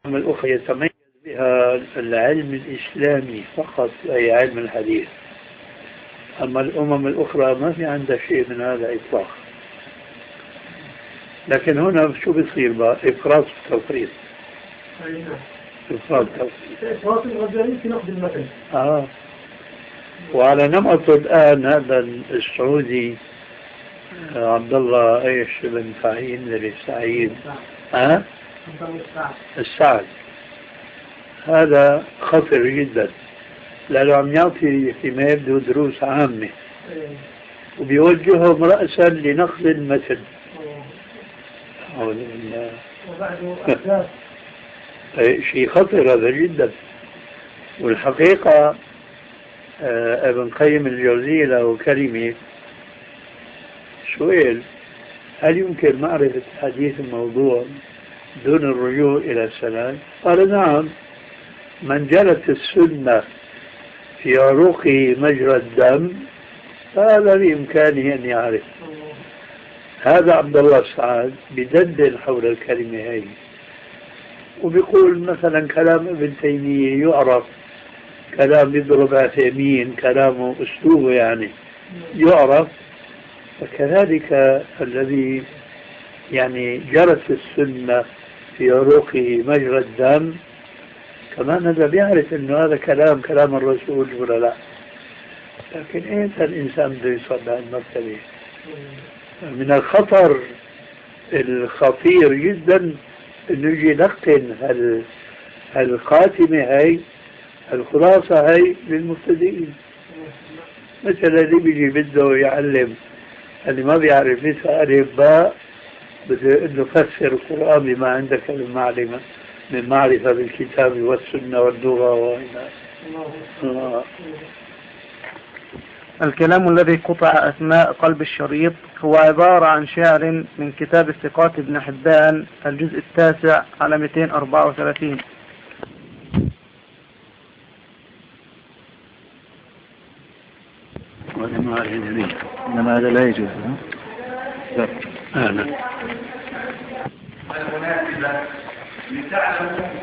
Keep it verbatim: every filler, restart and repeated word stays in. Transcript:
الأخرى يتميز بها العلم الإسلامي فقط، أي علم الحديث. أما الأمم الأخرى ما في عندها شيء من هذا إطلاقا. لكن هنا شو بيصير بقى؟ إفراط التوقيت. إفراط التوقيت. إفراط الغزالي في نقد المثل. آه. وعلى نمط الآن هذا السعودي عبد الله ايش بن فهيم بن سعيد ها السعد، هذا خطر جدا لأنه عم يعطي فيما يبدو دروس عامة وبيوجههم رأسا لنقد المثل. شيء خطر هذا جدا. والحقيقة آه ابن قيم الجوزية له كلمة سؤال: هل يمكن معرفة حديث الموضوع دون الرجوع إلى السند؟ قال: نعم، من جرت السنة في عروقه مجرى الدم فهذا بإمكانه أن يعرف. هذا عبد الله السعد بدندن حول الكلمة هي وبيقول مثلا كلام ابن تيمية يعرف، كلام يضرب عثيمين كلامه أسلوبه يعني يعرف. فكذلك الذي يعني جرت السنة في عروقه مجرى الدم كمان هذا بيعرف انه هذا كلام كلام الرسول ولا لا. لكن ايمتى الانسان بده يوصل لهالمرتبة؟ من الخطر الخطير جدا انه يجي يلقن هال هالخاتمة هاي الخلاصة هاي للمبتدئين. مثلا اللي بيجي بده يعلم اللي ما بيعرف يسأل ألف باء بده انه فسر القرآن بما عندك من معلومة من معرفة بالكتاب والسنة واللغة وإلى آه. الكلام الذي قطع أثناء قلب الشريط هو عبارة عن شعر من كتاب الثقات ابن حبان الجزء التاسع على مئتين وأربعة وثلاثين. إنما هذا لا يجوز. لا.